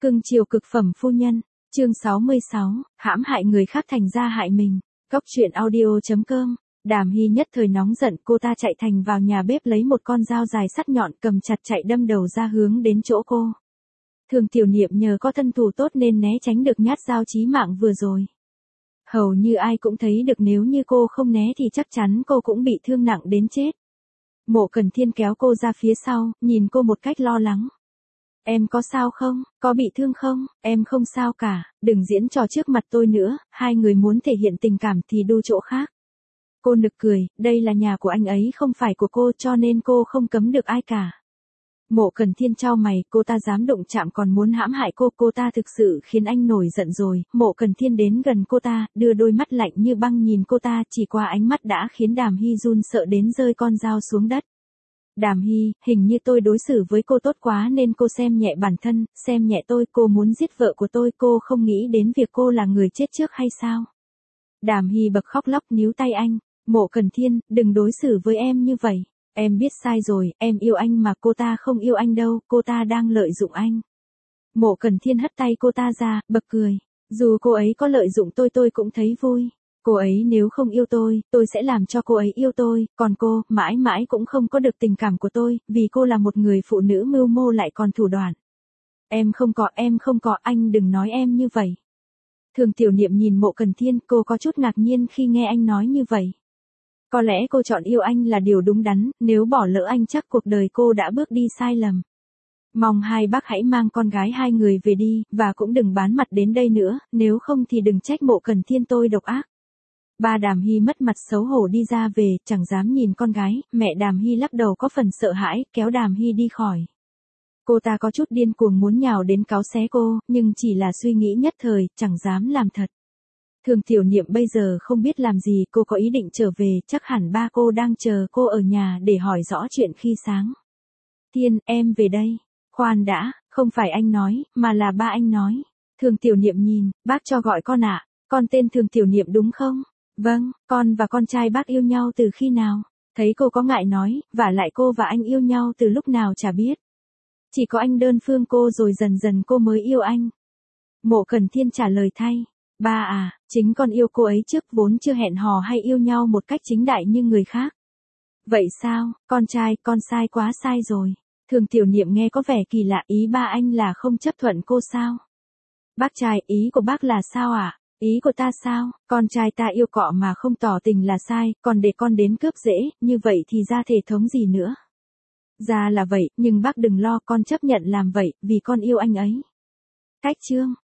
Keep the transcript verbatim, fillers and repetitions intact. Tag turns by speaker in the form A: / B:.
A: Cưng chiều cực phẩm phu nhân, chương sáu mươi sáu, hãm hại người khác thành ra hại mình. Cóc truyện audio chấm com. Đàm Hy nhất thời nóng giận, cô ta chạy thành vào nhà bếp lấy một con dao dài sắc nhọn cầm chặt chạy đâm đầu ra hướng đến chỗ cô. Thường Tiểu Niệm nhờ có thân thủ tốt nên né tránh được nhát dao chí mạng vừa rồi. Hầu như ai cũng thấy được nếu như cô không né thì chắc chắn cô cũng bị thương nặng đến chết. Mộ Cần Thiên kéo cô ra phía sau, nhìn cô một cách lo lắng. Em có sao không, có bị thương không, em không sao cả, đừng diễn trò trước mặt tôi nữa, hai người muốn thể hiện tình cảm thì đu chỗ khác. Cô nực cười, đây là nhà của anh ấy không phải của cô cho nên cô không cấm được ai cả. Mộ Cần Thiên chau mày, cô ta dám đụng chạm còn muốn hãm hại cô, cô ta thực sự khiến anh nổi giận rồi. Mộ Cần Thiên đến gần cô ta, đưa đôi mắt lạnh như băng nhìn cô ta, chỉ qua ánh mắt đã khiến Đàm Hy run sợ đến rơi con dao xuống đất. Đàm Hy, hình như tôi đối xử với cô tốt quá nên cô xem nhẹ bản thân, xem nhẹ tôi, cô muốn giết vợ của tôi, cô không nghĩ đến việc cô là người chết trước hay sao? Đàm Hy bật khóc lóc níu tay anh, Mộ Cần Thiên, đừng đối xử với em như vậy, em biết sai rồi, em yêu anh mà cô ta không yêu anh đâu, cô ta đang lợi dụng anh. Mộ Cần Thiên hất tay cô ta ra, bật cười, dù cô ấy có lợi dụng tôi tôi cũng thấy vui. Cô ấy nếu không yêu tôi, tôi sẽ làm cho cô ấy yêu tôi, còn cô, mãi mãi cũng không có được tình cảm của tôi, vì cô là một người phụ nữ mưu mô lại còn thủ đoạn. Em không có, em không có, anh đừng nói em như vậy. Thường Tiểu Niệm nhìn Mộ Cần Thiên, cô có chút ngạc nhiên khi nghe anh nói như vậy. Có lẽ cô chọn yêu anh là điều đúng đắn, nếu bỏ lỡ anh chắc cuộc đời cô đã bước đi sai lầm. Mong hai bác hãy mang con gái hai người về đi, và cũng đừng bán mặt đến đây nữa, nếu không thì đừng trách Mộ Cần Thiên tôi độc ác. Ba Đàm Hy mất mặt xấu hổ đi ra về, chẳng dám nhìn con gái, mẹ Đàm Hy lắc đầu có phần sợ hãi, kéo Đàm Hy đi khỏi. Cô ta có chút điên cuồng muốn nhào đến cáu xé cô, nhưng chỉ là suy nghĩ nhất thời, chẳng dám làm thật. Thường Tiểu Niệm bây giờ không biết làm gì, cô có ý định trở về, chắc hẳn ba cô đang chờ cô ở nhà để hỏi rõ chuyện khi sáng. Thiên, em về đây. Khoan đã, không phải anh nói, mà là ba anh nói. Thường Tiểu Niệm nhìn, bác cho gọi con ạ, à? Con tên Thường Tiểu Niệm đúng không? Vâng, con và con trai bác yêu nhau từ khi nào? Thấy cô có ngại nói, vả lại cô và anh yêu nhau từ lúc nào chả biết. Chỉ có anh đơn phương cô rồi dần dần cô mới yêu anh. Mộ Cần Thiên trả lời thay. Ba à, chính con yêu cô ấy trước, vốn chưa hẹn hò hay yêu nhau một cách chính đại như người khác. Vậy sao, con trai, con sai quá sai rồi. Thường Tiểu Niệm nghe có vẻ kỳ lạ, ý ba anh là không chấp thuận cô sao? Bác trai, ý của bác là sao ạ? À? Ý của ta sao, con trai ta yêu cọ mà không tỏ tình là sai, còn để con đến cướp dễ, như vậy thì ra thể thống gì nữa. Ra là vậy, nhưng bác đừng lo, con chấp nhận làm vậy, vì con yêu anh ấy. Cách chương.